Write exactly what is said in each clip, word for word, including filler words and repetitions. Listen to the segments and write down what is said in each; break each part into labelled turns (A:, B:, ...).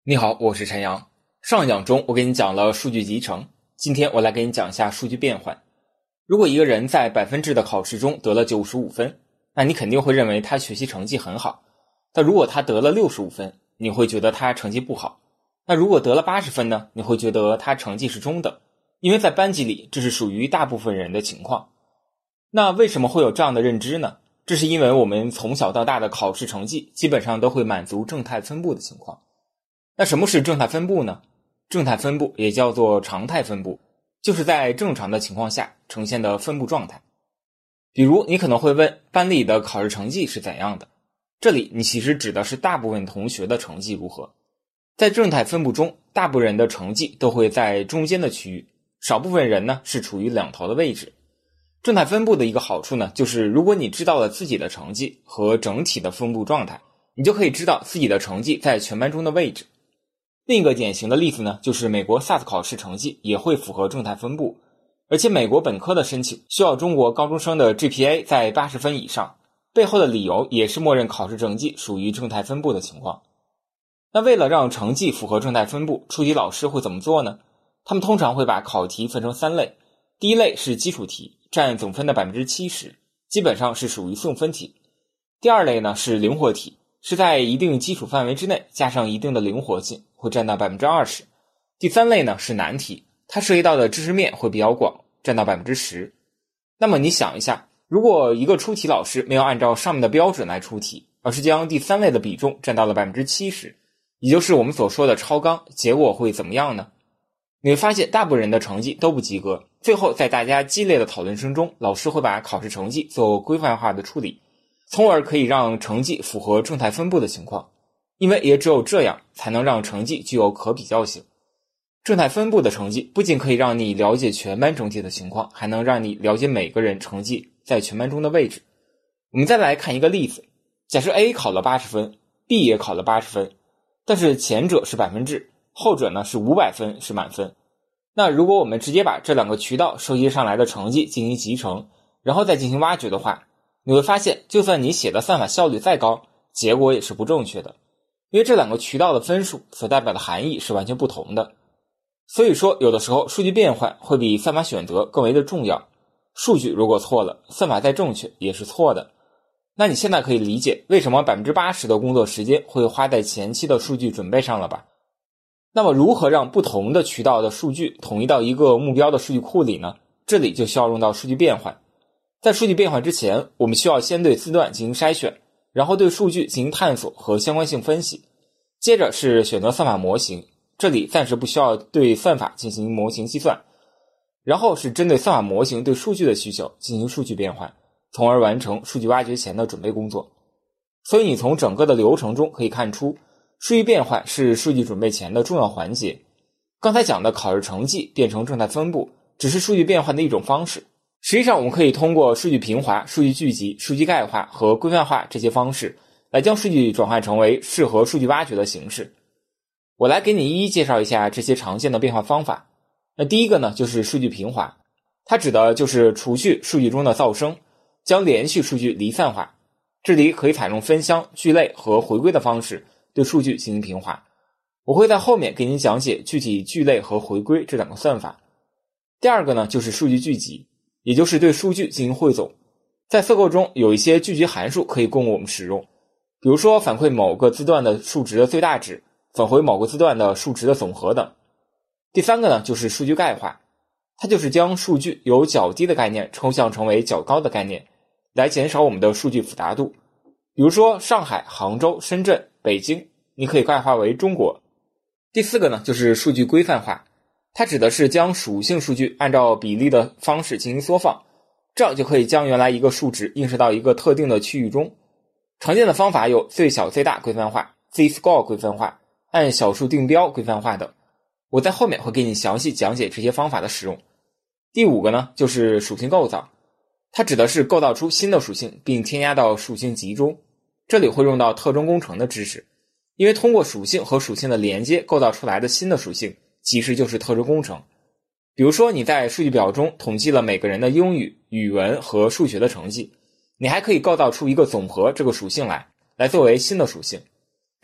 A: 你好，我是陈阳。上一讲中我给你讲了数据集成，今天我来给你讲一下数据变换。如果一个人在百分制的考试中得了九十五分，那你肯定会认为他学习成绩很好。但如果他得了六十五分，你会觉得他成绩不好。那如果得了八十分呢，你会觉得他成绩是中等，因为在班级里这是属于大部分人的情况。那为什么会有这样的认知呢？这是因为我们从小到大的考试成绩基本上都会满足正态分布的情况。那什么是正态分布呢？正态分布也叫做常态分布，就是在正常的情况下呈现的分布状态。比如你可能会问，班里的考试成绩是怎样的？这里你其实指的是大部分同学的成绩如何。在正态分布中，大部分人的成绩都会在中间的区域，少部分人呢是处于两头的位置。正态分布的一个好处呢，就是如果你知道了自己的成绩和整体的分布状态，你就可以知道自己的成绩在全班中的位置。另一个典型的例子呢，就是美国 S A T 考试成绩也会符合正态分布，而且美国本科的申请需要中国高中生的 G P A 在八十分以上，背后的理由也是默认考试成绩属于正态分布的情况。那为了让成绩符合正态分布，出题老师会怎么做呢？他们通常会把考题分成三类，第一类是基础题，占总分的 百分之七十， 基本上是属于送分题。第二类呢是灵活题，是在一定基础范围之内加上一定的灵活性，会占到 百分之二十。 第三类呢是难题，它涉及到的知识面会比较广，占到 百分之十。 那么你想一下，如果一个出题老师没有按照上面的标准来出题，而是将第三类的比重占到了 百分之七十， 也就是我们所说的超纲，结果会怎么样呢？你会发现大部分人的成绩都不及格，最后在大家激烈的讨论声中，老师会把考试成绩做规范化的处理，从而可以让成绩符合正态分布的情况，因为也只有这样才能让成绩具有可比较性。正态分布的成绩不仅可以让你了解全班整体的情况，还能让你了解每个人成绩在全班中的位置。我们再来看一个例子，假设 A 考了八十分， B 也考了八十分，但是前者是百分制，后者呢是五百分是满分。那如果我们直接把这两个渠道收集上来的成绩进行集成，然后再进行挖掘的话，你会发现就算你写的算法效率再高，结果也是不正确的，因为这两个渠道的分数所代表的含义是完全不同的。所以说有的时候数据变换会比算法选择更为的重要，数据如果错了，算法再正确也是错的。那你现在可以理解为什么 百分之八十 的工作时间会花在前期的数据准备上了吧？那么如何让不同的渠道的数据统一到一个目标的数据库里呢？这里就需要用到数据变换。在数据变换之前，我们需要先对字段进行筛选，然后对数据进行探索和相关性分析，接着是选择算法模型，这里暂时不需要对算法进行模型计算，然后是针对算法模型对数据的需求进行数据变换，从而完成数据挖掘前的准备工作。所以你从整个的流程中可以看出，数据变换是数据准备前的重要环节。刚才讲的考试成绩变成正态分布只是数据变换的一种方式，实际上我们可以通过数据平滑、数据聚集、数据概化和规范化这些方式来将数据转换成为适合数据挖掘的形式。我来给你一一介绍一下这些常见的变换方法。那第一个呢就是数据平滑，它指的就是除去数据中的噪声，将连续数据离散化。这里可以采用分箱、聚类和回归的方式对数据进行平滑，我会在后面给你讲解具体聚类和回归这两个算法。第二个呢就是数据聚集，也就是对数据进行汇总。在色构中有一些聚集函数可以供我们使用，比如说反馈某个字段的数值的最大值，返回某个字段的数值的总和等。第三个呢就是数据概化，它就是将数据由较低的概念抽象成为较高的概念，来减少我们的数据复杂度。比如说上海、杭州、深圳、北京，你可以概化为中国。第四个呢就是数据规范化，它指的是将属性数据按照比例的方式进行缩放，这样就可以将原来一个数值映射到一个特定的区域中。常见的方法有最小最大规范化、Z-score 规范化、按小数定标规范化等，我在后面会给你详细讲解这些方法的使用。第五个呢就是属性构造，它指的是构造出新的属性并添加到属性集中，这里会用到特征工程的知识，因为通过属性和属性的连接构造出来的新的属性其实就是特征工程。比如说你在数据表中统计了每个人的英语、语文和数学的成绩，你还可以构造出一个总和这个属性来来作为新的属性，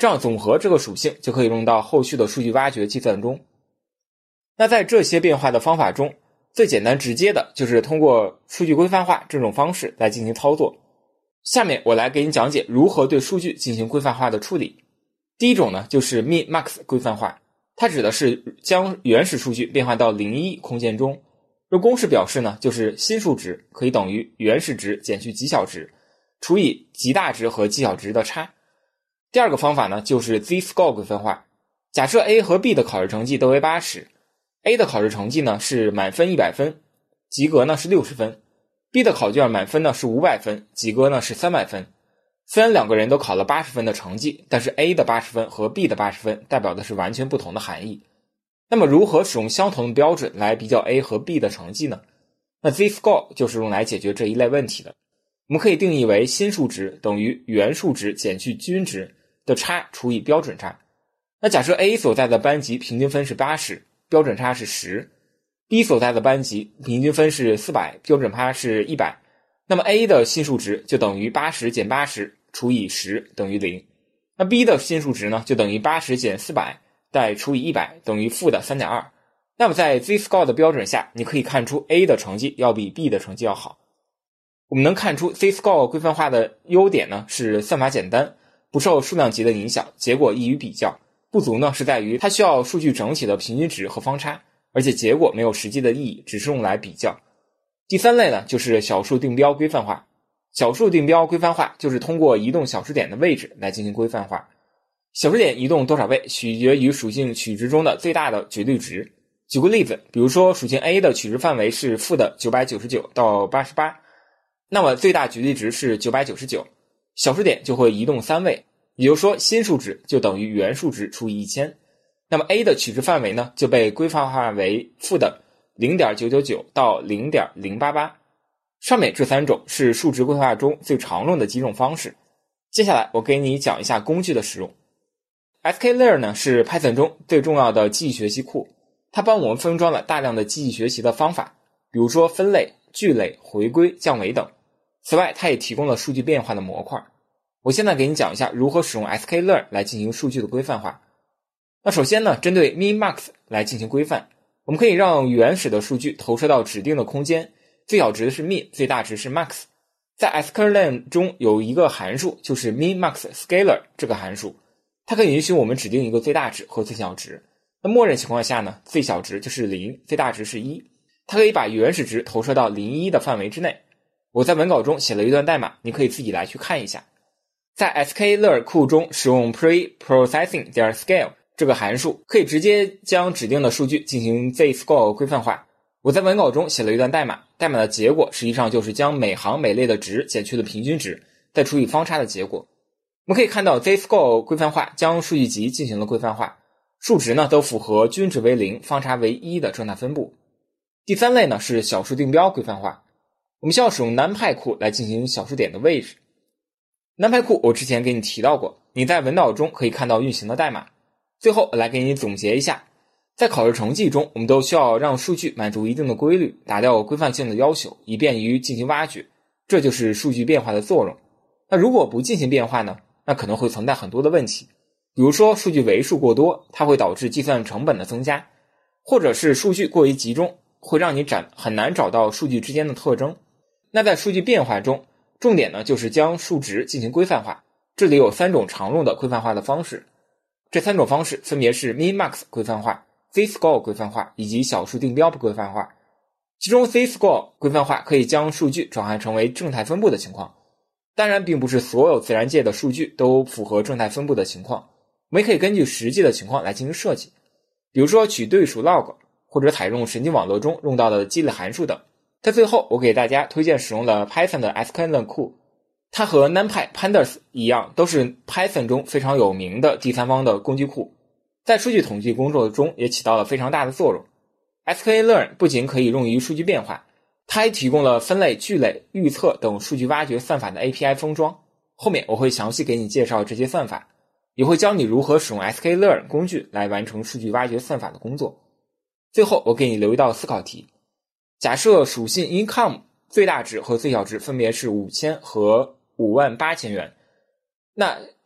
A: 这样总和这个属性就可以用到后续的数据挖掘计算中。那在这些变化的方法中，最简单直接的就是通过数据规范化这种方式来进行操作。下面我来给你讲解如何对数据进行规范化的处理。第一种呢，就是 min-max 规范化，它指的是将原始数据变换到零一空间中。而公式表示呢，就是新数值可以等于原始值减去极小值，除以极大值和极小值的差。第二个方法呢，就是 z-score 规范化。假设 A 和 B 的考试成绩都为八十， A 的考试成绩呢是满分一百分，及格呢是六十分， B 的考卷满分呢是五百分，及格呢是三百分。虽然两个人都考了八十分的成绩，但是 A 的八十分和 B 的八十分代表的是完全不同的含义。那么如何使用相同的标准来比较 A 和 B 的成绩呢？那 z-score 就是用来解决这一类问题的。我们可以定义为新数值等于原数值减去均值的差除以标准差。那假设 A 所在的班级平均分是八十，标准差是十， B 所在的班级平均分是四百，标准差是一百，那么 A 的新数值就等于八十减八十除以十等于零，那 B 的新数值呢就等于八十减四百再除以一百等于负的 三点二。 那么在 z-score 的标准下，你可以看出 A 的成绩要比 B 的成绩要好。我们能看出 z-score 规范化的优点呢是算法简单，不受数量级的影响，结果易于比较。不足呢是在于它需要数据整体的平均值和方差，而且结果没有实际的意义，只是用来比较。第三类呢就是小数定标规范化。小数定标规范化就是通过移动小数点的位置来进行规范化。小数点移动多少位取决于属性取值中的最大的绝对值。举个例子，比如说属性 A 的取值范围是负的九百九十九到八十八，那么最大绝对值是九百九十九，小数点就会移动三位，也就是说新数值就等于原数值除以一千。那么 A 的取值范围呢就被规范化为负的 零点九九九到 零点零八八。上面这三种是数值规划中最常用的几种方式。接下来我给你讲一下工具的使用。sklearn 呢是 Python 中最重要的记忆学习库，它帮我们封装了大量的记忆学习的方法，比如说分类、聚类、回归、降维等。此外，它也提供了数据变化的模块。我现在给你讲一下如何使用 sklearn 来进行数据的规范化。那首先呢，针对 min-max 来进行规范，我们可以让原始的数据投射到指定的空间，最小值是 min， 最大值是 max。在 sklearn 中有一个函数，就是 min-max-scalar 这个函数，它可以允许我们指定一个最大值和最小值。那默认情况下呢，最小值就是零，最大值是一。它可以把原始值投射到零一的范围之内。我在文稿中写了一段代码，你可以自己来去看一下。在 sklearn 库中使用 preprocessing 点 scale 这个函数，可以直接将指定的数据进行 z-score 规范化。我在文稿中写了一段代码，代码的结果实际上就是将每行每类的值减去了平均值，再除以方差的结果。我们可以看到 z-score 规范化将数据集进行了规范化，数值呢都符合均值为零、方差为一的正态分布。第三类呢是小数定标规范化。我们需要使用 numpy 库来进行小数点的位置。numpy 库我之前给你提到过，你在文档中可以看到运行的代码。最后我来给你总结一下，在考试成绩中，我们都需要让数据满足一定的规律，打掉规范性的要求，以便于进行挖掘，这就是数据变化的作用。那如果不进行变化呢，那可能会存在很多的问题，比如说数据为数过多，它会导致计算成本的增加，或者是数据过于集中，会让你找很难找到数据之间的特征。那在数据变化中，重点呢就是将数值进行规范化。这里有三种常用的规范化的方式，这三种方式分别是 min-max 规范化、z-score 规范化以及小数定标规范化。其中 z-score 规范化可以将数据转换成为正态分布的情况，当然并不是所有自然界的数据都符合正态分布的情况，我们也可以根据实际的情况来进行设计，比如说取对数 log， 或者采用神经网络中用到的积累函数等。在最后，我给大家推荐使用了 Python 的 sklearn 库，它和 NumPy、Pandas 一样，都是 Python 中非常有名的第三方的工具库，在数据统计工作中也起到了非常大的作用。sklearn 不仅可以用于数据变化，它还提供了分类、聚类、预测等数据挖掘算法的 A P I 封装。后面我会详细给你介绍这些算法，也会教你如何使用 sklearn 工具来完成数据挖掘算法的工作。最后，我给你留一道思考题。假设属性 income 最大值和最小值分别是五千和五万八千元，那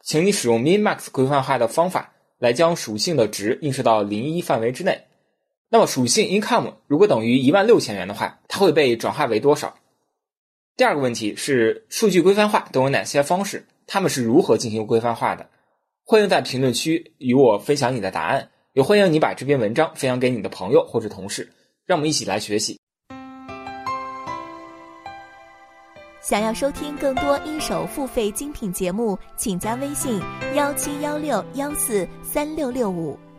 A: 请你使用 min-max 规范化的方法来将属性的值映射到零一范围之内。那么属性 income 如果等于一万六千元的话，它会被转化为多少？第二个问题是数据规范化都有哪些方式，它们是如何进行规范化的？欢迎在评论区与我分享你的答案，也欢迎你把这篇文章分享给你的朋友或者同事，让我们一起来学习。
B: 想要收听更多一手付费精品节目，请加微信一七一六一四三六六五。